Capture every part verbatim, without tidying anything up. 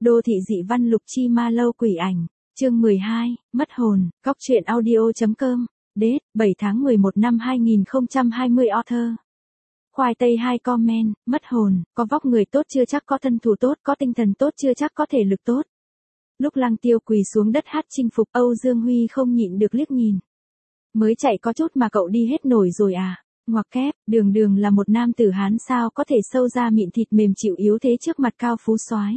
Đô thị dị văn Lục Chi Ma Lâu quỷ ảnh, chương mười hai, mất hồn, góc truyện audio.com, Date, bảy tháng mười một năm hai nghìn không trăm hai mươi author. Khoai tây hai comment, mất hồn, có vóc người tốt chưa chắc có thân thủ tốt, có tinh thần tốt chưa chắc có thể lực tốt. Lúc Lăng Tiêu quỳ xuống đất hát chinh phục, Âu Dương Huy không nhịn được liếc nhìn. Mới chạy có chút mà cậu đi hết nổi rồi à? Ngoặc kép, đường đường là một nam tử Hán sao có thể sâu ra mịn thịt mềm chịu yếu thế trước mặt cao phú soái.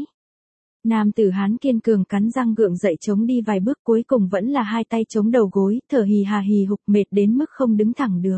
Nam tử Hán kiên cường cắn răng gượng dậy chống đi vài bước, cuối cùng vẫn là hai tay chống đầu gối, thở hì hà hì hục mệt đến mức không đứng thẳng được.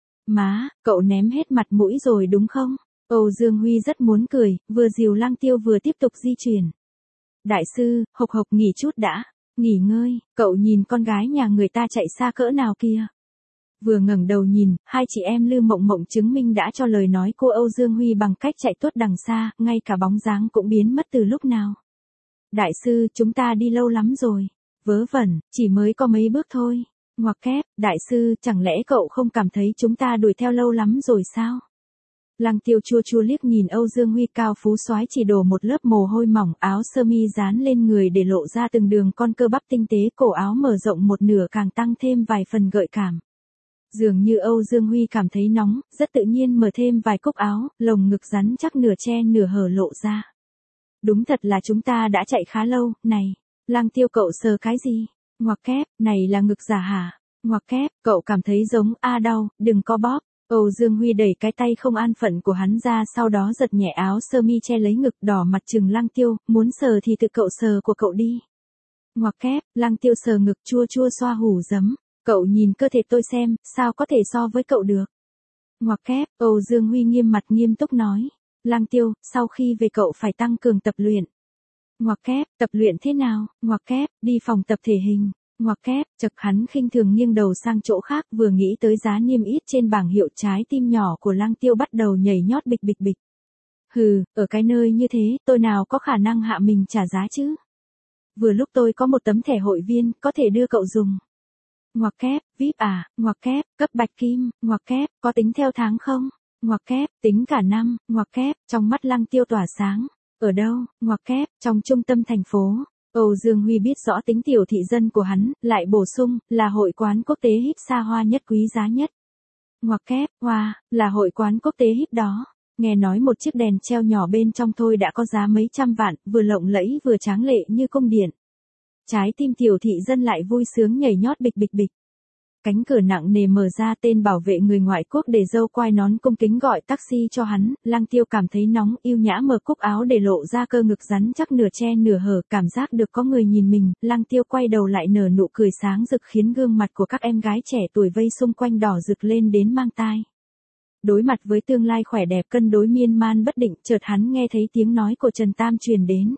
Má, cậu ném hết mặt mũi rồi đúng không? Âu Dương Huy rất muốn cười, vừa dìu Lăng Tiêu vừa tiếp tục di chuyển. Đại sư, hộc hộc nghỉ chút đã, nghỉ ngơi, cậu nhìn con gái nhà người ta chạy xa cỡ nào kia. Vừa ngẩng đầu nhìn, hai chị em Lư Mộng Mộng chứng minh đã cho lời nói cô Âu Dương Huy bằng cách chạy tuốt đằng xa, ngay cả bóng dáng cũng biến mất từ lúc nào. Đại sư, chúng ta đi lâu lắm rồi. Vớ vẩn, chỉ mới có mấy bước thôi. Ngoặc kép, đại sư, chẳng lẽ cậu không cảm thấy chúng ta đuổi theo lâu lắm rồi sao? Lăng Tiêu chua chua liếc nhìn Âu Dương Huy, cao phú soái chỉ đổ một lớp mồ hôi mỏng, áo sơ mi dán lên người để lộ ra từng đường con cơ bắp tinh tế, cổ áo mở rộng một nửa càng tăng thêm vài phần gợi cảm. Dường như Âu Dương Huy cảm thấy nóng, rất tự nhiên mở thêm vài cúc áo, lồng ngực rắn chắc nửa che nửa hở lộ ra. Đúng thật là chúng ta đã chạy khá lâu, này. Lăng Tiêu cậu sờ cái gì? Ngoặc kép, này là ngực giả hả? Ngoặc kép, cậu cảm thấy giống a đau, đừng có bóp. Âu Dương Huy đẩy cái tay không an phận của hắn ra, sau đó giật nhẹ áo sơ mi che lấy ngực, đỏ mặt trừng Lăng Tiêu, muốn sờ thì tự cậu sờ của cậu đi. Ngoặc kép, Lăng Tiêu sờ ngực chua chua xoa hủ giấm. Cậu nhìn cơ thể tôi xem, sao có thể so với cậu được. Ngoặc kép, Âu Dương Huy nghiêm mặt nghiêm túc nói. Lăng Tiêu, sau khi về cậu phải tăng cường tập luyện. Ngoặc kép, tập luyện thế nào? Ngoặc kép, đi phòng tập thể hình. Ngoặc kép, chật hắn khinh thường nghiêng đầu sang chỗ khác, vừa nghĩ tới giá niêm yết trên bảng hiệu, trái tim nhỏ của Lăng Tiêu bắt đầu nhảy nhót bịch bịch bịch. Hừ, ở cái nơi như thế, tôi nào có khả năng hạ mình trả giá chứ? Vừa lúc tôi có một tấm thẻ hội viên, có thể đưa cậu dùng. Ngoặc kép, vi ai pi à, ngoặc kép, cấp bạch kim, ngoặc kép, có tính theo tháng không? Ngoặc kép, tính cả năm, ngoặc kép, trong mắt Lăng Tiêu tỏa sáng. Ở đâu? Ngoặc kép, trong trung tâm thành phố. Âu Dương Huy biết rõ tính tiểu thị dân của hắn, lại bổ sung, là hội quán quốc tế híp xa hoa nhất quý giá nhất. Ngoặc kép, hoa, wow, là hội quán quốc tế híp đó. Nghe nói một chiếc đèn treo nhỏ bên trong thôi đã có giá mấy trăm vạn, vừa lộng lẫy vừa tráng lệ như cung điện. Trái tim tiểu thị dân lại vui sướng nhảy nhót bịch bịch bịch. Cánh cửa nặng nề mở ra, tên bảo vệ người ngoại quốc để dâu quai nón cung kính gọi taxi cho hắn. Lăng Tiêu cảm thấy nóng, yêu nhã mở cúc áo để lộ ra cơ ngực rắn chắc nửa che nửa hở, cảm giác được có người nhìn mình. Lăng Tiêu quay đầu lại nở nụ cười sáng rực khiến gương mặt của các em gái trẻ tuổi vây xung quanh đỏ rực lên đến mang tai. Đối mặt với tương lai khỏe đẹp cân đối miên man bất định, chợt hắn nghe thấy tiếng nói của Trần Tam truyền đến.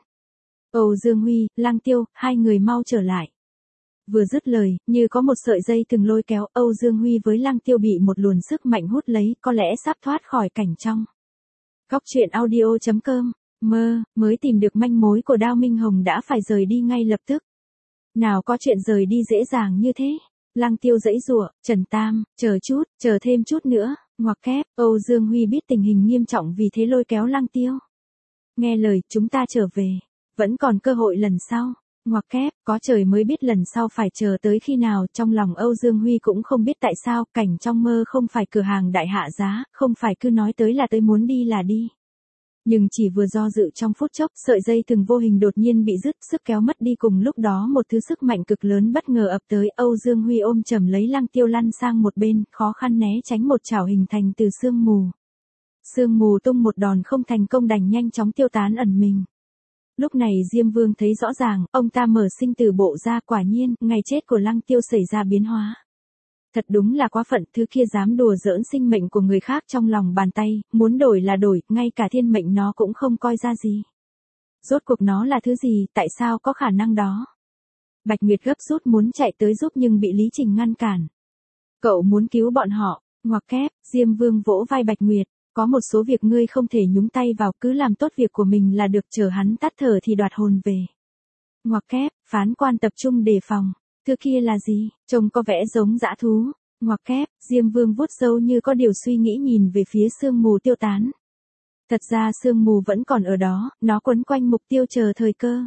Âu Dương Huy, Lăng Tiêu, hai người mau trở lại. Vừa dứt lời, như có một sợi dây từng lôi kéo, Âu Dương Huy với Lăng Tiêu bị một luồn sức mạnh hút lấy, có lẽ sắp thoát khỏi cảnh trong. Góc truyện audio.com, mơ, mới tìm được manh mối của Đao Minh Hồng đã phải rời đi ngay lập tức. Nào có chuyện rời đi dễ dàng như thế. Lăng Tiêu giãy giụa, Trần Tam, chờ chút, chờ thêm chút nữa, ngoặc kép, Âu Dương Huy biết tình hình nghiêm trọng vì thế lôi kéo Lăng Tiêu. Nghe lời, chúng ta trở về. Vẫn còn cơ hội lần sau. Ngoặc kép, có trời mới biết lần sau phải chờ tới khi nào. Trong lòng Âu Dương Huy cũng không biết tại sao, cảnh trong mơ không phải cửa hàng đại hạ giá, không phải cứ nói tới là tới, muốn đi là đi. Nhưng chỉ vừa do dự trong phút chốc, sợi dây thừng vô hình đột nhiên bị đứt, sức kéo mất đi, cùng lúc đó một thứ sức mạnh cực lớn bất ngờ ập tới. Âu Dương Huy ôm chầm lấy Lăng Tiêu lăn sang một bên, khó khăn né tránh một chảo hình thành từ sương mù. Sương mù tung một đòn không thành công đành nhanh chóng tiêu tán ẩn mình. Lúc này Diêm Vương thấy rõ ràng, ông ta mở sinh tử bộ ra, quả nhiên, ngày chết của Lăng Tiêu xảy ra biến hóa. Thật đúng là quá phận, thứ kia dám đùa giỡn sinh mệnh của người khác trong lòng bàn tay, muốn đổi là đổi, ngay cả thiên mệnh nó cũng không coi ra gì. Rốt cuộc nó là thứ gì, tại sao có khả năng đó? Bạch Nguyệt gấp rút muốn chạy tới giúp nhưng bị Lý Trình ngăn cản. Cậu muốn cứu bọn họ, ngoặc kép, Diêm Vương vỗ vai Bạch Nguyệt. Có một số việc ngươi không thể nhúng tay vào, cứ làm tốt việc của mình là được, chờ hắn tắt thở thì đoạt hồn về. Ngoặc kép, phán quan tập trung đề phòng. Thứ kia là gì? Trông có vẻ giống dã thú. Ngoặc kép, Diêm Vương vuốt râu như có điều suy nghĩ nhìn về phía sương mù tiêu tán. Thật ra sương mù vẫn còn ở đó, nó quấn quanh mục tiêu chờ thời cơ.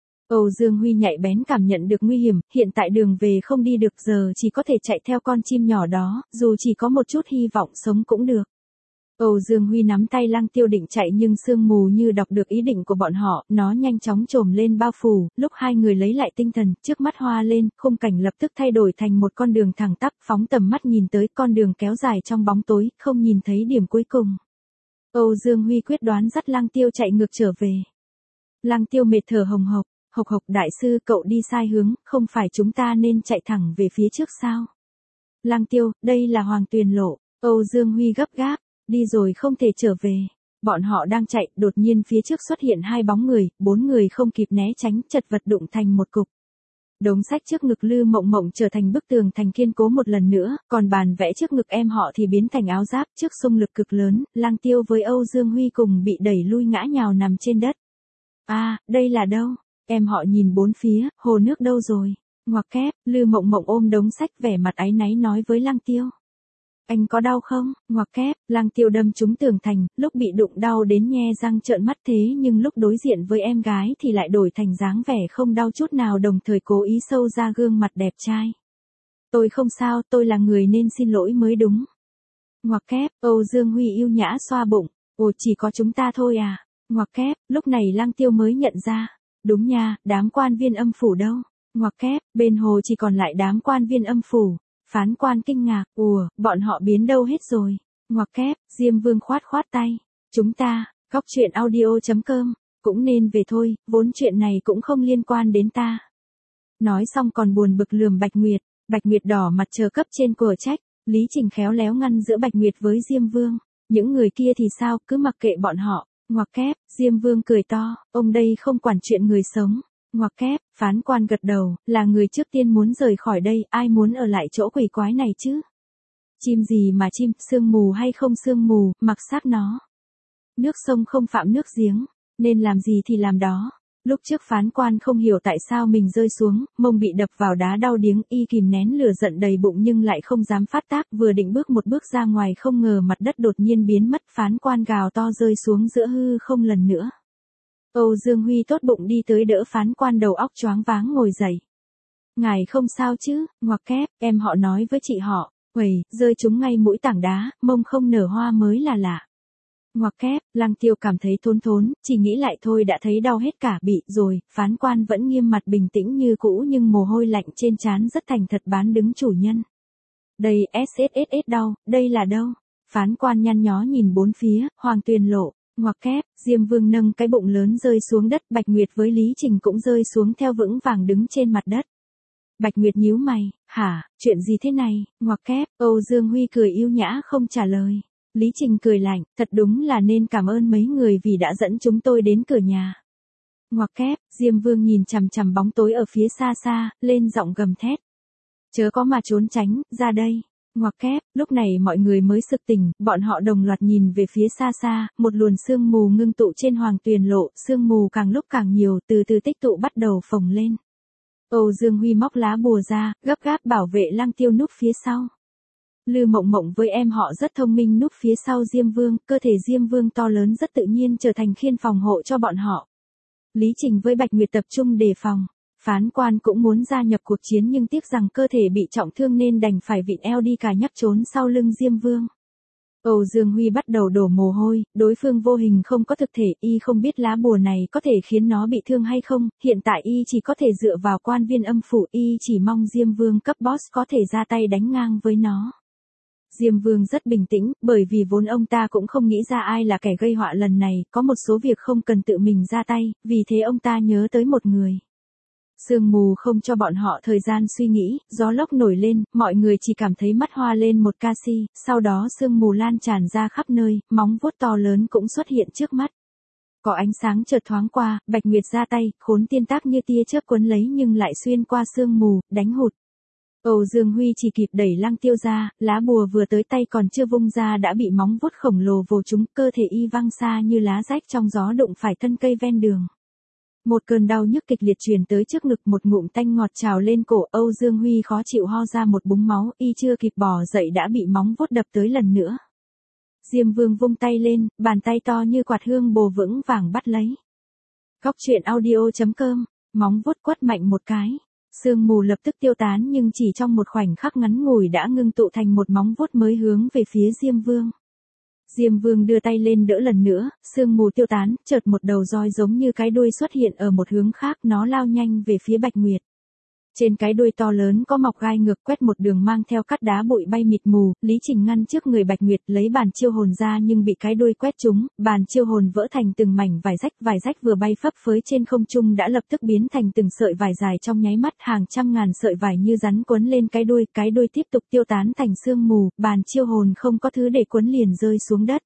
Âu Dương Huy nhạy bén cảm nhận được nguy hiểm, hiện tại đường về không đi được giờ chỉ có thể chạy theo con chim nhỏ đó, dù chỉ có một chút hy vọng sống cũng được. Âu Dương Huy nắm tay Lăng Tiêu định chạy nhưng sương mù như đọc được ý định của bọn họ, nó nhanh chóng trồm lên bao phủ, lúc hai người lấy lại tinh thần, trước mắt hoa lên, khung cảnh lập tức thay đổi thành một con đường thẳng tắp, phóng tầm mắt nhìn tới con đường kéo dài trong bóng tối, không nhìn thấy điểm cuối cùng. Âu Dương Huy quyết đoán dắt Lăng Tiêu chạy ngược trở về. Lăng Tiêu mệt thở hồng hộc, hộc hộc đại sư cậu đi sai hướng, không phải chúng ta nên chạy thẳng về phía trước sao? Lăng Tiêu, đây là Hoàng Tuyền lộ, Âu Dương Huy gấp gáp. Đi rồi không thể trở về. Bọn họ đang chạy, đột nhiên phía trước xuất hiện hai bóng người, bốn người không kịp né tránh, chật vật đụng thành một cục. Đống sách trước ngực Lư Mộng Mộng trở thành bức tường thành kiên cố một lần nữa, còn bàn vẽ trước ngực em họ thì biến thành áo giáp, trước xung lực cực lớn, Lăng Tiêu với Âu Dương Huy cùng bị đẩy lui ngã nhào nằm trên đất. À, đây là đâu? Em họ nhìn bốn phía, hồ nước đâu rồi? Ngoặc kép, Lư Mộng Mộng ôm đống sách vẻ mặt áy náy nói với Lăng Tiêu. Anh có đau không? Ngoặc kép, Lăng Tiêu đâm trúng tường thành, lúc bị đụng đau đến nhe răng trợn mắt thế nhưng lúc đối diện với em gái thì lại đổi thành dáng vẻ không đau chút nào đồng thời cố ý sâu ra gương mặt đẹp trai. Tôi không sao, tôi là người nên xin lỗi mới đúng. Ngoặc kép, Âu Dương Huy yêu nhã xoa bụng, ồ chỉ có chúng ta thôi à? Ngoặc kép, lúc này Lăng Tiêu mới nhận ra. Đúng nha, đám quan viên âm phủ đâu? Ngoặc kép, bên hồ chỉ còn lại đám quan viên âm phủ. Phán quan kinh ngạc, ùa, bọn họ biến đâu hết rồi. Ngoặc kép, Diêm Vương khoát khoát tay. Chúng ta, góc chuyện audio chấm com, cũng nên về thôi, vốn chuyện này cũng không liên quan đến ta. Nói xong còn buồn bực lườm Bạch Nguyệt, Bạch Nguyệt đỏ mặt chờ cấp trên của trách, Lý Trình khéo léo ngăn giữa Bạch Nguyệt với Diêm Vương. Những người kia thì sao, cứ mặc kệ bọn họ. Ngoặc kép, Diêm Vương cười to, ông đây không quản chuyện người sống. Ngoặc kép, phán quan gật đầu, là người trước tiên muốn rời khỏi đây, ai muốn ở lại chỗ quỷ quái này chứ? Chim gì mà chim, sương mù hay không sương mù, mặc xác nó. Nước sông không phạm nước giếng, nên làm gì thì làm đó. Lúc trước phán quan không hiểu tại sao mình rơi xuống, mông bị đập vào đá đau điếng, y kìm nén lửa giận đầy bụng nhưng lại không dám phát tác, vừa định bước một bước ra ngoài không ngờ mặt đất đột nhiên biến mất, phán quan gào to rơi xuống giữa hư không lần nữa. Âu Dương Huy tốt bụng đi tới đỡ phán quan đầu óc choáng váng ngồi dậy. Ngài không sao chứ? Ngoặc kép, em họ nói với chị họ, uầy, rơi trúng ngay mũi tảng đá, mông không nở hoa mới là lạ. Ngoặc kép, Lăng Tiêu cảm thấy thốn thốn, chỉ nghĩ lại thôi đã thấy đau hết cả bị rồi, phán quan vẫn nghiêm mặt bình tĩnh như cũ nhưng mồ hôi lạnh trên trán rất thành thật bán đứng chủ nhân. Đây ét ét ét ét đau, đây là đâu? Phán quan nhăn nhó nhìn bốn phía, Hoàng Tuyền lộ. Ngoặc kép, Diêm Vương nâng cái bụng lớn rơi xuống đất, Bạch Nguyệt với Lý Trình cũng rơi xuống theo vững vàng đứng trên mặt đất. Bạch Nguyệt nhíu mày, hả, chuyện gì thế này? Ngoặc kép, Âu Dương Huy cười yêu nhã không trả lời. Lý Trình cười lạnh, thật đúng là nên cảm ơn mấy người vì đã dẫn chúng tôi đến cửa nhà. Ngoặc kép, Diêm Vương nhìn chằm chằm bóng tối ở phía xa xa, lên giọng gầm thét. Chớ có mà trốn tránh, ra đây. Ngoặc kép, lúc này mọi người mới sực tỉnh, bọn họ đồng loạt nhìn về phía xa xa, một luồn sương mù ngưng tụ trên Hoàng Tuyền lộ, sương mù càng lúc càng nhiều, từ từ tích tụ bắt đầu phồng lên. Âu Dương Huy móc lá bùa ra, gấp gáp bảo vệ Lăng Tiêu núp phía sau. Lư Mộng Mộng với em họ rất thông minh núp phía sau Diêm Vương, cơ thể Diêm Vương to lớn rất tự nhiên trở thành khiên phòng hộ cho bọn họ. Lý Trình với Bạch Nguyệt tập trung đề phòng. Phán quan cũng muốn gia nhập cuộc chiến nhưng tiếc rằng cơ thể bị trọng thương nên đành phải vịn eo đi cà nhắc trốn sau lưng Diêm Vương. Âu Dương Huy bắt đầu đổ mồ hôi, đối phương vô hình không có thực thể, y không biết lá bùa này có thể khiến nó bị thương hay không, hiện tại y chỉ có thể dựa vào quan viên âm phủ, y chỉ mong Diêm Vương cấp boss có thể ra tay đánh ngang với nó. Diêm Vương rất bình tĩnh, bởi vì vốn ông ta cũng không nghĩ ra ai là kẻ gây họa lần này, có một số việc không cần tự mình ra tay, vì thế ông ta nhớ tới một người. Sương mù không cho bọn họ thời gian suy nghĩ, gió lốc nổi lên, mọi người chỉ cảm thấy mắt hoa lên một ca si, sau đó sương mù lan tràn ra khắp nơi, móng vuốt to lớn cũng xuất hiện trước mắt. Có ánh sáng chợt thoáng qua, Bạch Nguyệt ra tay, khốn tiên tác như tia chớp quấn lấy nhưng lại xuyên qua sương mù, đánh hụt. Âu Dương Huy chỉ kịp đẩy Lăng Tiêu ra, lá bùa vừa tới tay còn chưa vung ra đã bị móng vuốt khổng lồ vồ trúng, cơ thể y văng xa như lá rách trong gió đụng phải thân cây ven đường. Một cơn đau nhức kịch liệt truyền tới trước ngực, một ngụm tanh ngọt trào lên cổ, Âu Dương Huy khó chịu ho ra một búng máu, y chưa kịp bò dậy đã bị móng vuốt đập tới lần nữa. Diêm Vương vung tay lên, bàn tay to như quạt hương bồ vững vàng bắt lấy. Góc truyện audio chấm com, móng vuốt quất mạnh một cái. Sương mù lập tức tiêu tán nhưng chỉ trong một khoảnh khắc ngắn ngủi đã ngưng tụ thành một móng vuốt mới hướng về phía Diêm Vương. Diêm Vương đưa tay lên đỡ lần nữa, sương mù tiêu tán, chợt một đầu roi giống như cái đuôi xuất hiện ở một hướng khác, nó lao nhanh về phía Bạch Nguyệt. Trên cái đuôi to lớn có mọc gai ngược quét một đường mang theo cát đá bụi bay mịt mù, Lý Trình ngăn trước người Bạch Nguyệt lấy bàn chiêu hồn ra nhưng bị cái đuôi quét trúng, bàn chiêu hồn vỡ thành từng mảnh vải rách, vải rách vừa bay phấp phới trên không trung đã lập tức biến thành từng sợi vải dài trong nháy mắt, hàng trăm ngàn sợi vải như rắn quấn lên cái đuôi, cái đuôi tiếp tục tiêu tán thành sương mù, bàn chiêu hồn không có thứ để quấn liền rơi xuống đất.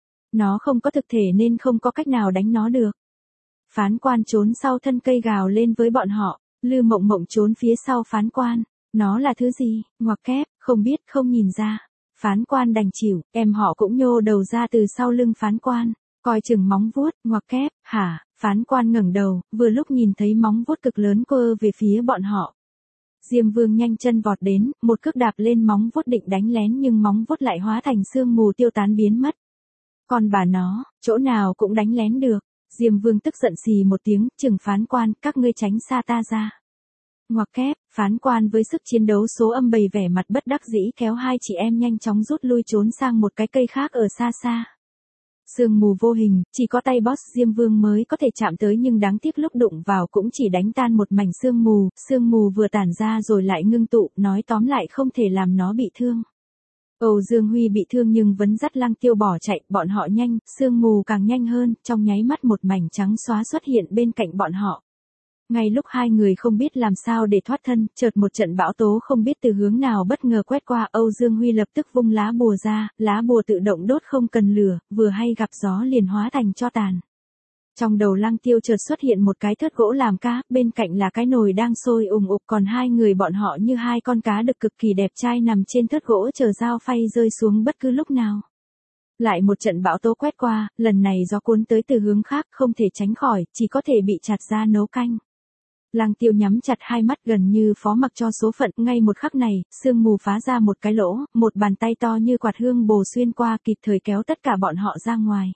Nó không có thực thể nên không có cách nào đánh nó được. Phán Quan trốn sau thân cây gào lên với bọn họ. Lư Mộng Mộng trốn phía sau Phán Quan. Nó là thứ gì? Ngoặc kép, không biết, không nhìn ra. Phán Quan đành chịu, em họ cũng nhô đầu ra từ sau lưng Phán Quan, coi chừng móng vuốt. Ngoặc kép, hả? Phán Quan ngẩng đầu, vừa lúc nhìn thấy móng vuốt cực lớn quơ về phía bọn họ. Diêm Vương nhanh chân vọt đến, một cước đạp lên móng vuốt định đánh lén nhưng móng vuốt lại hóa thành sương mù tiêu tán biến mất. Còn bà nó, chỗ nào cũng đánh lén được. Diêm Vương tức giận xì một tiếng, chừng Phán Quan, các ngươi tránh xa ta ra. Ngoặc kép, Phán Quan với sức chiến đấu số âm bày vẻ mặt bất đắc dĩ kéo hai chị em nhanh chóng rút lui trốn sang một cái cây khác ở xa xa. Sương mù vô hình, chỉ có tay boss Diêm Vương mới có thể chạm tới nhưng đáng tiếc lúc đụng vào cũng chỉ đánh tan một mảnh sương mù, sương mù vừa tản ra rồi lại ngưng tụ, nói tóm lại không thể làm nó bị thương. Âu Dương Huy bị thương nhưng vẫn dắt Lăng Tiêu bỏ chạy, bọn họ nhanh, sương mù càng nhanh hơn, trong nháy mắt một mảnh trắng xóa xuất hiện bên cạnh bọn họ. Ngay lúc hai người không biết làm sao để thoát thân, chợt một trận bão tố không biết từ hướng nào bất ngờ quét qua, Âu Dương Huy lập tức vung lá bùa ra, lá bùa tự động đốt không cần lửa, vừa hay gặp gió liền hóa thành tro tàn. Trong đầu Lăng Tiêu chợt xuất hiện một cái thớt gỗ làm cá, bên cạnh là cái nồi đang sôi ùng ục, còn hai người bọn họ như hai con cá đực cực kỳ đẹp trai nằm trên thớt gỗ chờ dao phay rơi xuống bất cứ lúc nào. Lại một trận bão tố quét qua, lần này gió cuốn tới từ hướng khác, không thể tránh khỏi, chỉ có thể bị chặt ra nấu canh. Lăng Tiêu nhắm chặt hai mắt gần như phó mặc cho số phận, ngay một khắc này, sương mù phá ra một cái lỗ, một bàn tay to như quạt hương bồ xuyên qua kịp thời kéo tất cả bọn họ ra ngoài.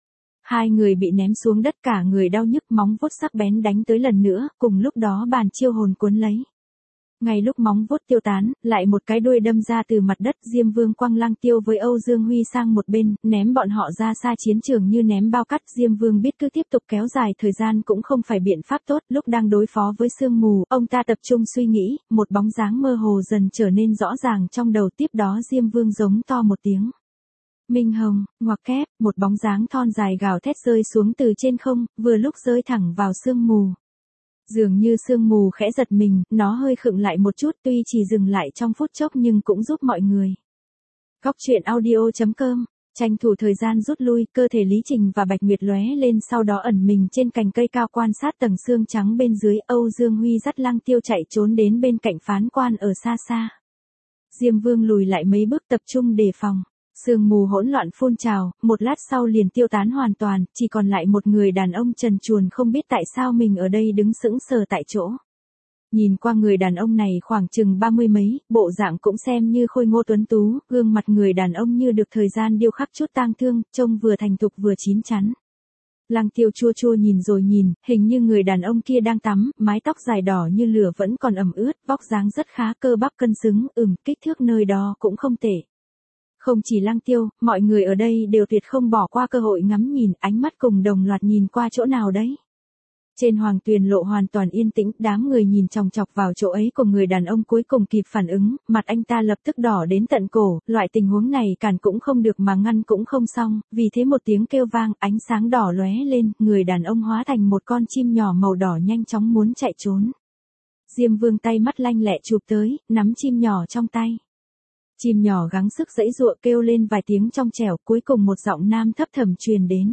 Hai người bị ném xuống đất cả người đau nhức, móng vuốt sắc bén đánh tới lần nữa, cùng lúc đó bàn chiêu hồn cuốn lấy. Ngay lúc móng vuốt tiêu tán, lại một cái đuôi đâm ra từ mặt đất, Diêm Vương quăng Lăng Tiêu với Âu Dương Huy sang một bên, ném bọn họ ra xa chiến trường như ném bao cát. Diêm Vương biết cứ tiếp tục kéo dài thời gian cũng không phải biện pháp tốt, lúc đang đối phó với sương mù, ông ta tập trung suy nghĩ, một bóng dáng mơ hồ dần trở nên rõ ràng trong đầu, tiếp đó Diêm Vương giống to một tiếng. Minh Hồng, ngoặc kép, một bóng dáng thon dài gào thét rơi xuống từ trên không, vừa lúc rơi thẳng vào sương mù. Dường như sương mù khẽ giật mình, nó hơi khựng lại một chút, tuy chỉ dừng lại trong phút chốc nhưng cũng giúp mọi người. Góc truyện audio chấm com, tranh thủ thời gian rút lui, cơ thể Lý Trình và Bạch Nguyệt lóe lên sau đó ẩn mình trên cành cây cao quan sát tầng xương trắng bên dưới. Âu Dương Huy dắt Lăng Tiêu chạy trốn đến bên cạnh Phán Quan ở xa xa. Diêm Vương lùi lại mấy bước tập trung đề phòng. Sương mù hỗn loạn phun trào, một lát sau liền tiêu tán hoàn toàn, chỉ còn lại một người đàn ông trần truồng không biết tại sao mình ở đây đứng sững sờ tại chỗ. Nhìn qua người đàn ông này khoảng chừng ba mươi mấy, bộ dạng cũng xem như khôi ngô tuấn tú, gương mặt người đàn ông như được thời gian điêu khắc chút tang thương, trông vừa thành thục vừa chín chắn. Lăng Tiêu chua chua nhìn rồi nhìn, hình như người đàn ông kia đang tắm, mái tóc dài đỏ như lửa vẫn còn ẩm ướt, vóc dáng rất khá, cơ bắp cân xứng, ừm, kích thước nơi đó cũng không tệ. Không chỉ Lăng Tiêu, mọi người ở đây đều tuyệt không bỏ qua cơ hội ngắm nhìn, ánh mắt cùng đồng loạt nhìn qua chỗ nào đấy. Trên Hoàng Tuyền Lộ hoàn toàn yên tĩnh, đám người nhìn chòng chọc vào chỗ ấy của người đàn ông cuối cùng kịp phản ứng, mặt anh ta lập tức đỏ đến tận cổ, loại tình huống này cản cũng không được mà ngăn cũng không xong, vì thế một tiếng kêu vang, ánh sáng đỏ lóe lên, người đàn ông hóa thành một con chim nhỏ màu đỏ nhanh chóng muốn chạy trốn. Diêm Vương tay mắt lanh lẹ chụp tới, nắm chim nhỏ trong tay. Chim nhỏ gắng sức giãy giụa kêu lên vài tiếng trong trẻo, cuối cùng một giọng nam thấp thầm truyền đến.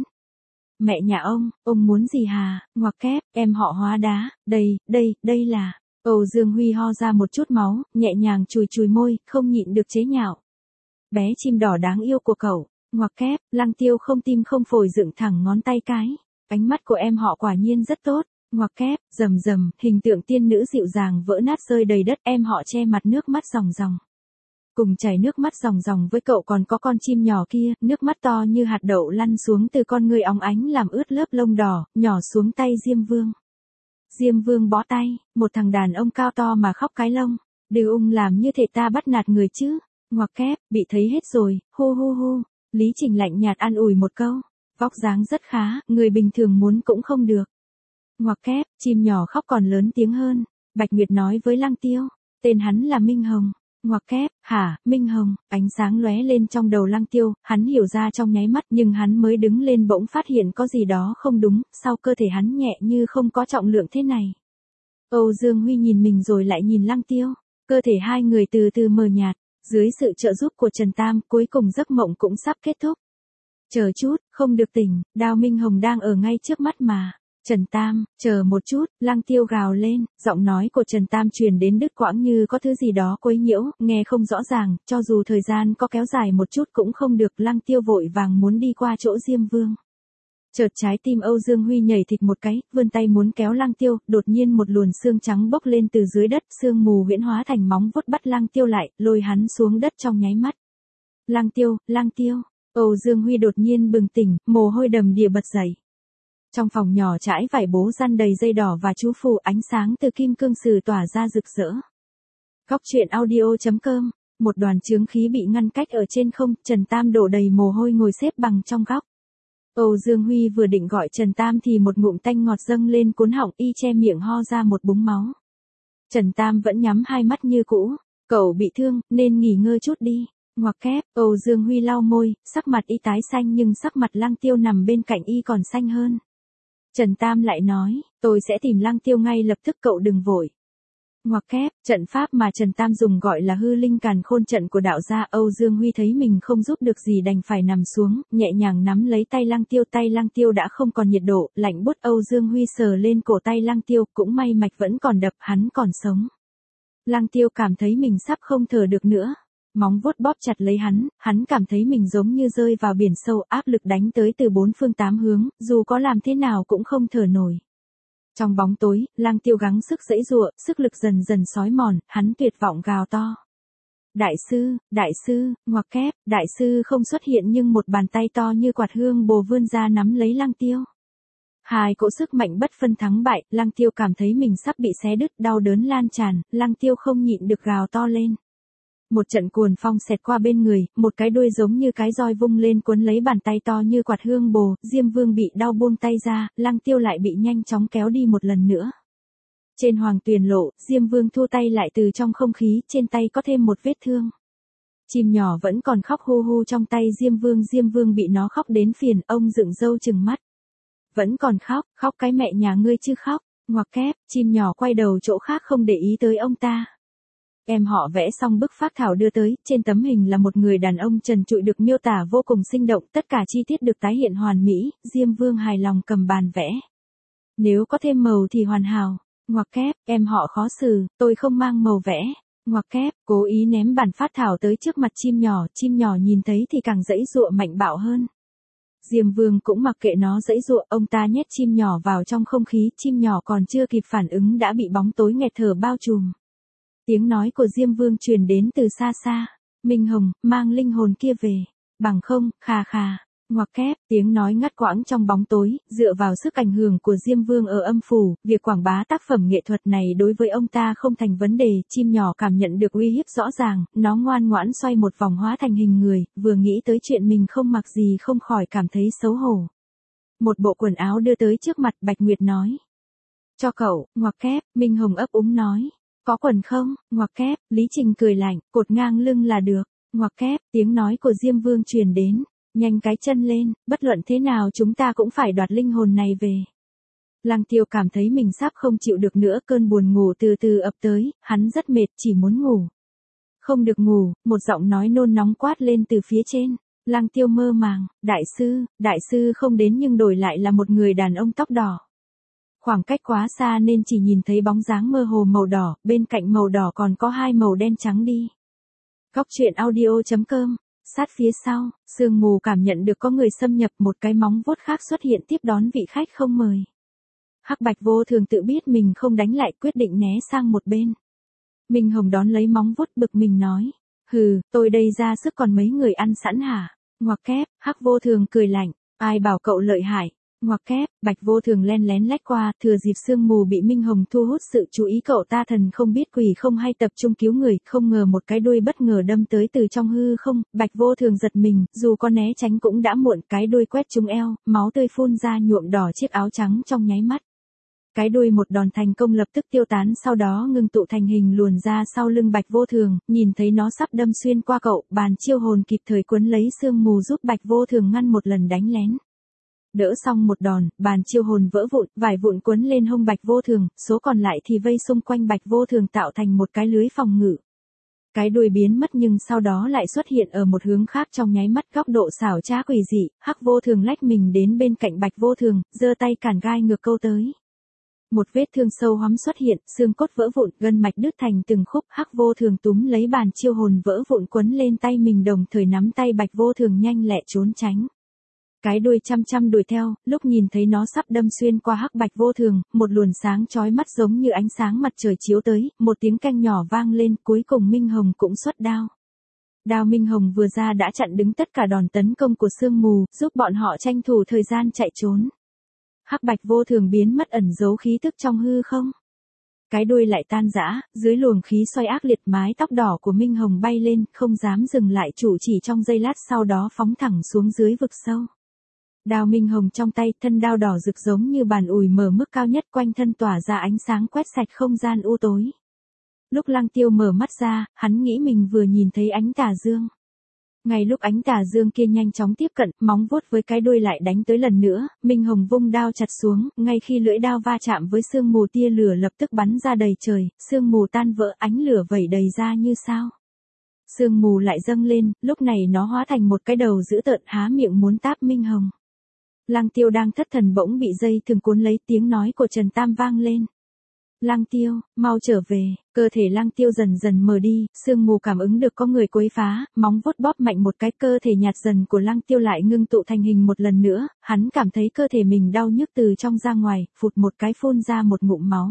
Mẹ nhà ông, ông muốn gì hà? Ngoặc kép, em họ Hóa Đá, đây, đây, đây là. Âu Dương Huy ho ra một chút máu, nhẹ nhàng chùi chùi môi, không nhịn được chế nhạo. Bé chim đỏ đáng yêu của cậu. Ngoặc kép, Lăng Tiêu không tim không phổi dựng thẳng ngón tay cái. Ánh mắt của em họ quả nhiên rất tốt. Ngoặc kép, rầm rầm, hình tượng tiên nữ dịu dàng vỡ nát rơi đầy đất, em họ che mặt nước mắt ròng ròng. Cùng chảy nước mắt ròng ròng với cậu còn có con chim nhỏ kia, nước mắt to như hạt đậu lăn xuống từ con ngươi óng ánh làm ướt lớp lông đỏ, nhỏ xuống tay Diêm Vương. Diêm Vương bó tay, một thằng đàn ông cao to mà khóc cái lông, Đừ ung làm như thể ta bắt nạt người chứ, ngoặc kép, bị thấy hết rồi, hu hu hu, Lý Trình lạnh nhạt an ủi một câu, vóc dáng rất khá, người bình thường muốn cũng không được. Ngoặc kép, chim nhỏ khóc còn lớn tiếng hơn, Bạch Nguyệt nói với Lăng Tiêu, tên hắn là Minh Hồng. Ngoặc kép, hả, Minh Hồng, ánh sáng lóe lên trong đầu Lăng Tiêu, hắn hiểu ra trong nháy mắt nhưng hắn mới đứng lên bỗng phát hiện có gì đó không đúng, sau cơ thể hắn nhẹ như không có trọng lượng thế này. Âu Dương Huy nhìn mình rồi lại nhìn Lăng Tiêu, cơ thể hai người từ từ mờ nhạt, dưới sự trợ giúp của Trần Tam cuối cùng giấc mộng cũng sắp kết thúc. Chờ chút, không được tỉnh, Đao Minh Hồng đang ở ngay trước mắt mà. Trần Tam, chờ một chút, Lăng Tiêu gào lên, giọng nói của Trần Tam truyền đến đứt quãng như có thứ gì đó quấy nhiễu, nghe không rõ ràng, cho dù thời gian có kéo dài một chút cũng không được, Lăng Tiêu vội vàng muốn đi qua chỗ Diêm Vương. Chợt trái tim Âu Dương Huy nhảy thịch một cái, vươn tay muốn kéo Lăng Tiêu, đột nhiên một luồn xương trắng bốc lên từ dưới đất, sương mù huyễn hóa thành móng vuốt bắt Lăng Tiêu lại, lôi hắn xuống đất trong nháy mắt. Lăng Tiêu, Lăng Tiêu, Âu Dương Huy đột nhiên bừng tỉnh, mồ hôi đầm đìa bật dậy. Trong phòng nhỏ trải vải bố răn đầy dây đỏ và chú phù, ánh sáng từ kim cương sử tỏa ra rực rỡ. Góc truyện audio chấm com, một đoàn chướng khí bị ngăn cách ở trên không, Trần Tam đổ đầy mồ hôi ngồi xếp bằng trong góc. Âu Dương Huy vừa định gọi Trần Tam thì một ngụm tanh ngọt dâng lên cuốn họng, y che miệng ho ra một búng máu. Trần Tam vẫn nhắm hai mắt như cũ, cậu bị thương, nên nghỉ ngơi chút đi. Ngoặc kép, Âu Dương Huy lau môi, sắc mặt y tái xanh nhưng sắc mặt Lăng Tiêu nằm bên cạnh y còn xanh hơn. Trần Tam lại nói, tôi sẽ tìm Lăng Tiêu ngay lập tức, cậu đừng vội. Ngoặc kép, trận pháp mà Trần Tam dùng gọi là hư linh càn khôn trận của đạo gia. Âu Dương Huy thấy mình không giúp được gì đành phải nằm xuống, nhẹ nhàng nắm lấy tay Lăng Tiêu. Tay Lăng Tiêu đã không còn nhiệt độ, lạnh buốt. Âu Dương Huy sờ lên cổ tay Lăng Tiêu, cũng may mạch vẫn còn đập, hắn còn sống. Lăng Tiêu cảm thấy mình sắp không thở được nữa. Móng vuốt bóp chặt lấy hắn, hắn cảm thấy mình giống như rơi vào biển sâu, áp lực đánh tới từ bốn phương tám hướng, dù có làm thế nào cũng không thở nổi. Trong bóng tối, Lăng Tiêu gắng sức giãy giụa, sức lực dần dần xói mòn, hắn tuyệt vọng gào to. Đại sư, đại sư, ngoặc kép, đại sư không xuất hiện nhưng một bàn tay to như quạt hương bồ vươn ra nắm lấy Lăng Tiêu. Hai cỗ sức mạnh bất phân thắng bại, Lăng Tiêu cảm thấy mình sắp bị xé đứt, đau đớn lan tràn, Lăng Tiêu không nhịn được gào to lên. Một trận cuồng phong xẹt qua bên người, một cái đuôi giống như cái roi vung lên cuốn lấy bàn tay to như quạt hương bồ, Diêm Vương bị đau buông tay ra, Lăng Tiêu lại bị nhanh chóng kéo đi một lần nữa. Trên Hoàng Tuyền Lộ, Diêm Vương thu tay lại từ trong không khí, trên tay có thêm một vết thương. Chim nhỏ vẫn còn khóc hu hu trong tay Diêm Vương, Diêm Vương bị nó khóc đến phiền, ông dựng râu trừng mắt. Vẫn còn khóc, khóc cái mẹ nhà ngươi chứ khóc, ngoặc kép, chim nhỏ quay đầu chỗ khác không để ý tới ông ta. Em họ vẽ xong bức phác thảo đưa tới, trên tấm hình là một người đàn ông trần trụi được miêu tả vô cùng sinh động, tất cả chi tiết được tái hiện hoàn mỹ, Diêm Vương hài lòng cầm bàn vẽ. Nếu có thêm màu thì hoàn hảo, ngoặc kép, em họ khó xử, tôi không mang màu vẽ, ngoặc kép, cố ý ném bản phác thảo tới trước mặt chim nhỏ, chim nhỏ nhìn thấy thì càng giãy giụa mạnh bạo hơn. Diêm Vương cũng mặc kệ nó giãy giụa, ông ta nhét chim nhỏ vào trong không khí, chim nhỏ còn chưa kịp phản ứng đã bị bóng tối nghẹt thở bao trùm. Tiếng nói của Diêm Vương truyền đến từ xa xa. Minh Hồng, mang linh hồn kia về. Bằng không, khà khà. Ngoặc kép, tiếng nói ngắt quãng trong bóng tối, dựa vào sức ảnh hưởng của Diêm Vương ở âm phủ, việc quảng bá tác phẩm nghệ thuật này đối với ông ta không thành vấn đề. Chim nhỏ cảm nhận được uy hiếp rõ ràng, nó ngoan ngoãn xoay một vòng hóa thành hình người, vừa nghĩ tới chuyện mình không mặc gì không khỏi cảm thấy xấu hổ. Một bộ quần áo đưa tới trước mặt, Bạch Nguyệt nói. Cho cậu, ngoặc kép, Minh Hồng ấp úng nói. Có quần không, ngoặc kép, Lý Trình cười lạnh, cột ngang lưng là được, ngoặc kép, tiếng nói của Diêm Vương truyền đến, nhanh cái chân lên, bất luận thế nào chúng ta cũng phải đoạt linh hồn này về. Lăng Tiêu cảm thấy mình sắp không chịu được nữa, cơn buồn ngủ từ từ ập tới, hắn rất mệt, chỉ muốn ngủ. Không được ngủ, một giọng nói nôn nóng quát lên từ phía trên. Lăng Tiêu mơ màng, đại sư, đại sư không đến nhưng đổi lại là một người đàn ông tóc đỏ. Khoảng cách quá xa nên chỉ nhìn thấy bóng dáng mơ hồ màu đỏ, bên cạnh màu đỏ còn có hai màu đen trắng đi. Góc truyện audio chấm com, sát phía sau, sương mù cảm nhận được có người xâm nhập, một cái móng vuốt khác xuất hiện tiếp đón vị khách không mời. Hắc Bạch vô thường tự biết mình không đánh lại, quyết định né sang một bên. Minh Hồng đón lấy móng vuốt bực mình nói, Hừ, tôi đây ra sức còn mấy người ăn sẵn hả? Ngoặc kép, Hắc Vô Thường cười lạnh, ai bảo cậu lợi hại? Ngoặc kép, Bạch Vô Thường len lén lách qua, thừa dịp sương mù bị Minh Hồng thu hút sự chú ý cậu ta thần không biết quỷ không hay tập trung cứu người, không ngờ một cái đuôi bất ngờ đâm tới từ trong hư không, Bạch Vô Thường giật mình, dù có né tránh cũng đã muộn, cái đuôi quét trúng eo, máu tươi phun ra nhuộm đỏ chiếc áo trắng trong nháy mắt. Cái đuôi một đòn thành công lập tức tiêu tán, sau đó ngưng tụ thành hình luồn ra sau lưng Bạch Vô Thường, nhìn thấy nó sắp đâm xuyên qua cậu, bàn chiêu hồn kịp thời quấn lấy sương mù giúp Bạch Vô Thường ngăn một lần đánh lén. Đỡ xong một đòn, bàn chiêu hồn vỡ vụn, vải vụn quấn lên hông Bạch Vô Thường, số còn lại thì vây xung quanh Bạch Vô Thường tạo thành một cái lưới phòng ngự. Cái đuôi biến mất nhưng sau đó lại xuất hiện ở một hướng khác trong nháy mắt, góc độ xảo trá quỷ dị, Hắc Vô Thường lách mình đến bên cạnh Bạch Vô Thường, giơ tay cản gai ngược câu tới. Một vết thương sâu hoắm xuất hiện, xương cốt vỡ vụn, gân mạch đứt thành từng khúc, Hắc Vô Thường túm lấy bàn chiêu hồn vỡ vụn quấn lên tay mình, đồng thời nắm tay Bạch Vô Thường nhanh lẹ trốn tránh. Cái đuôi chăm chăm đuổi theo, lúc nhìn thấy nó sắp đâm xuyên qua Hắc Bạch Vô Thường, một luồn sáng chói mắt giống như ánh sáng mặt trời chiếu tới, một tiếng canh nhỏ vang lên, cuối cùng Minh Hồng cũng xuất đao. Đao Minh Hồng vừa ra đã chặn đứng tất cả đòn tấn công của sương mù, giúp bọn họ tranh thủ thời gian chạy trốn. Hắc Bạch Vô Thường biến mất ẩn giấu khí tức trong hư không. Cái đuôi lại tan rã, dưới luồng khí xoay ác liệt, mái tóc đỏ của Minh Hồng bay lên, không dám dừng lại, chủ chỉ trong giây lát sau đó phóng thẳng xuống dưới vực sâu. Đao Minh Hồng trong tay, thân đao đỏ rực giống như bàn ủi mở mức cao nhất, quanh thân tỏa ra ánh sáng quét sạch không gian u tối. Lúc Lăng Tiêu mở mắt ra, hắn nghĩ mình vừa nhìn thấy ánh tà dương. Ngay lúc ánh tà dương kia nhanh chóng tiếp cận, móng vuốt với cái đuôi lại đánh tới lần nữa, Minh Hồng vung đao chặt xuống, ngay khi lưỡi đao va chạm với sương mù, tia lửa lập tức bắn ra đầy trời, sương mù tan vỡ, ánh lửa vẩy đầy ra như sao. Sương mù lại dâng lên, lúc này nó hóa thành một cái đầu dữ tợn há miệng muốn táp Minh Hồng. Lăng Tiêu đang thất thần bỗng bị dây thừng cuốn lấy, tiếng nói của Trần Tam vang lên. Lăng Tiêu, mau trở về, cơ thể Lăng Tiêu dần dần mờ đi, sương mù cảm ứng được có người quấy phá, móng vuốt bóp mạnh một cái, cơ thể nhạt dần của Lăng Tiêu lại ngưng tụ thành hình một lần nữa, hắn cảm thấy cơ thể mình đau nhức từ trong ra ngoài, phụt một cái phun ra một ngụm máu.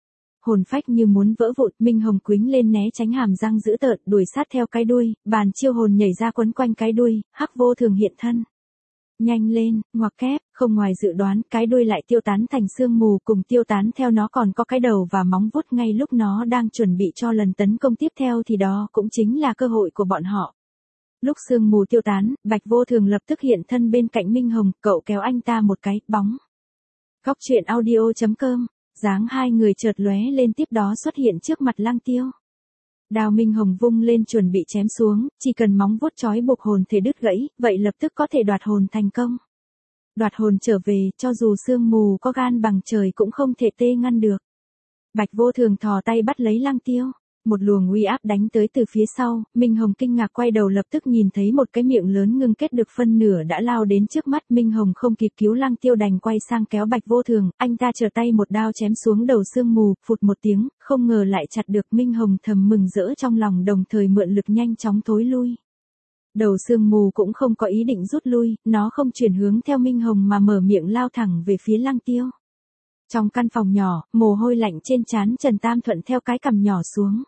Hồn phách như muốn vỡ vụn, Minh Hồng quýnh lên né tránh, hàm răng dữ tợn, đuổi sát theo cái đuôi, bàn chiêu hồn nhảy ra quấn quanh cái đuôi, Hắc Vô Thường hiện thân. Nhanh lên, ngoặc kép, không ngoài dự đoán, cái đuôi lại tiêu tán thành sương mù, cùng tiêu tán theo nó còn có cái đầu và móng vuốt, ngay lúc nó đang chuẩn bị cho lần tấn công tiếp theo thì đó cũng chính là cơ hội của bọn họ. Lúc sương mù tiêu tán, Bạch Vô Thường lập tức hiện thân bên cạnh Minh Hồng, cậu kéo anh ta một cái, bóng. Góc truyện audio chấm com, dáng hai người chợt lóe lên, tiếp đó xuất hiện trước mặt Lăng Tiêu. Đao Minh Hồng vung lên chuẩn bị chém xuống, chỉ cần móng vuốt trói buộc hồn thể đứt gãy, vậy lập tức có thể đoạt hồn thành công. Đoạt hồn trở về, cho dù sương mù có gan bằng trời cũng không thể tê ngăn được. Bạch Vô Thường thò tay bắt lấy Lăng Tiêu. Một luồng uy áp đánh tới từ phía sau, Minh Hồng kinh ngạc quay đầu lập tức nhìn thấy một cái miệng lớn ngưng kết được phân nửa đã lao đến trước mắt. Minh Hồng không kịp cứu Lăng Tiêu đành quay sang kéo Bạch Vô Thường, anh ta trở tay một đao chém xuống đầu sương mù, phụt một tiếng, không ngờ lại chặt được. Minh Hồng thầm mừng rỡ trong lòng, đồng thời mượn lực nhanh chóng thối lui. Đầu sương mù cũng không có ý định rút lui, nó không chuyển hướng theo Minh Hồng mà mở miệng lao thẳng về phía Lăng Tiêu. Trong căn phòng nhỏ, mồ hôi lạnh trên trán Trần Tam thuận theo cái cằm nhỏ xuống.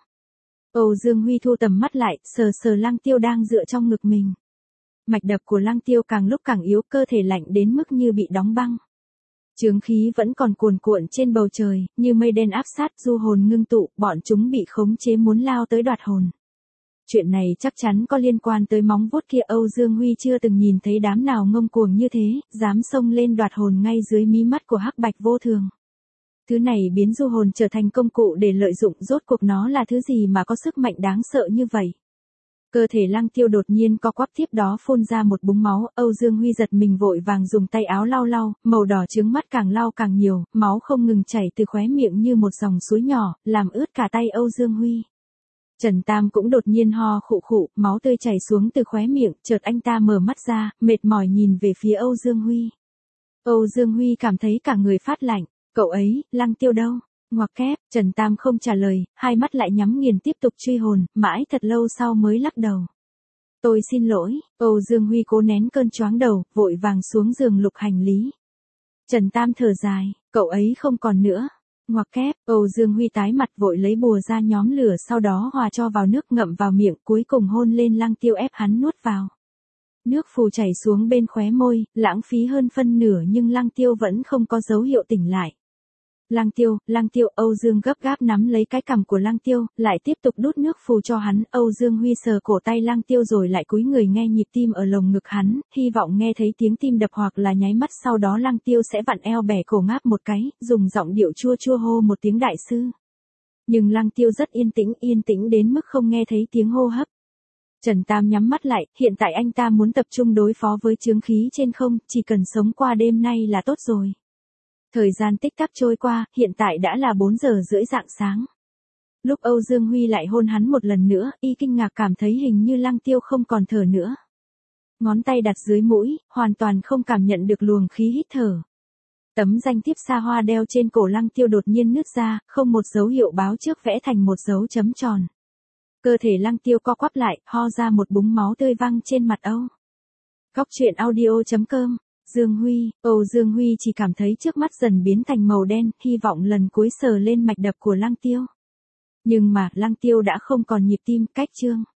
Âu Dương Huy thu tầm mắt lại, sờ sờ Lăng Tiêu đang dựa trong ngực mình. Mạch đập của Lăng Tiêu càng lúc càng yếu, cơ thể lạnh đến mức như bị đóng băng. Chướng khí vẫn còn cuồn cuộn trên bầu trời, như mây đen áp sát, du hồn ngưng tụ, bọn chúng bị khống chế muốn lao tới đoạt hồn. Chuyện này chắc chắn có liên quan tới móng vuốt kia. Âu Dương Huy chưa từng nhìn thấy đám nào ngông cuồng như thế, dám xông lên đoạt hồn ngay dưới mí mắt của Hắc Bạch Vô Thường. Thứ này biến du hồn trở thành công cụ để lợi dụng, rốt cuộc nó là thứ gì mà có sức mạnh đáng sợ như vậy. Cơ thể Lăng Tiêu đột nhiên co quắp, tiếp đó phun ra một búng máu. Âu Dương Huy giật mình vội vàng dùng tay áo lau lau, màu đỏ trướng mắt càng lau càng nhiều, máu không ngừng chảy từ khóe miệng như một dòng suối nhỏ, làm ướt cả tay Âu Dương Huy. Trần Tam cũng đột nhiên ho khụ khụ, máu tươi chảy xuống từ khóe miệng, chợt anh ta mở mắt ra, mệt mỏi nhìn về phía Âu Dương Huy. Âu Dương Huy cảm thấy cả người phát lạnh, cậu ấy, Lăng Tiêu đâu? Ngoặc kép, Trần Tam không trả lời, hai mắt lại nhắm nghiền tiếp tục truy hồn, mãi thật lâu sau mới lắc đầu. Tôi xin lỗi, Âu Dương Huy cố nén cơn choáng đầu, vội vàng xuống giường lục hành lý. Trần Tam thở dài, cậu ấy không còn nữa. Ngoặc kép, Âu Dương Huy tái mặt vội lấy bùa ra nhóm lửa sau đó hòa cho vào nước ngậm vào miệng cuối cùng hôn lên Lăng Tiêu ép hắn nuốt vào. Nước phù chảy xuống bên khóe môi, lãng phí hơn phân nửa nhưng Lăng Tiêu vẫn không có dấu hiệu tỉnh lại. Lăng Tiêu, Lăng Tiêu, Âu Dương gấp gáp nắm lấy cái cằm của Lăng Tiêu, lại tiếp tục đút nước phù cho hắn. Âu Dương Huy sờ cổ tay Lăng Tiêu rồi lại cúi người nghe nhịp tim ở lồng ngực hắn, hy vọng nghe thấy tiếng tim đập hoặc là nháy mắt sau đó Lăng Tiêu sẽ vặn eo bẻ cổ ngáp một cái, dùng giọng điệu chua chua hô một tiếng đại sư. Nhưng Lăng Tiêu rất yên tĩnh, yên tĩnh đến mức không nghe thấy tiếng hô hấp. Trần Tam nhắm mắt lại, hiện tại anh ta muốn tập trung đối phó với chướng khí trên không, chỉ cần sống qua đêm nay là tốt rồi. Thời gian tích tắc trôi qua, hiện tại đã là bốn giờ rưỡi rạng sáng. Lúc Âu Dương Huy lại hôn hắn một lần nữa, y kinh ngạc cảm thấy hình như Lăng Tiêu không còn thở nữa. Ngón tay đặt dưới mũi, hoàn toàn không cảm nhận được luồng khí hít thở. Tấm danh thiếp xa hoa đeo trên cổ Lăng Tiêu đột nhiên nứt ra, không một dấu hiệu báo trước vẽ thành một dấu chấm tròn. Cơ thể Lăng Tiêu co quắp lại, ho ra một búng máu tươi văng trên mặt Âu. Góc truyện audio chấm com. Dương Huy, Âu Dương Huy chỉ cảm thấy trước mắt dần biến thành màu đen, hy vọng lần cuối sờ lên mạch đập của Lăng Tiêu. Nhưng mà, Lăng Tiêu đã không còn nhịp tim, cách chương.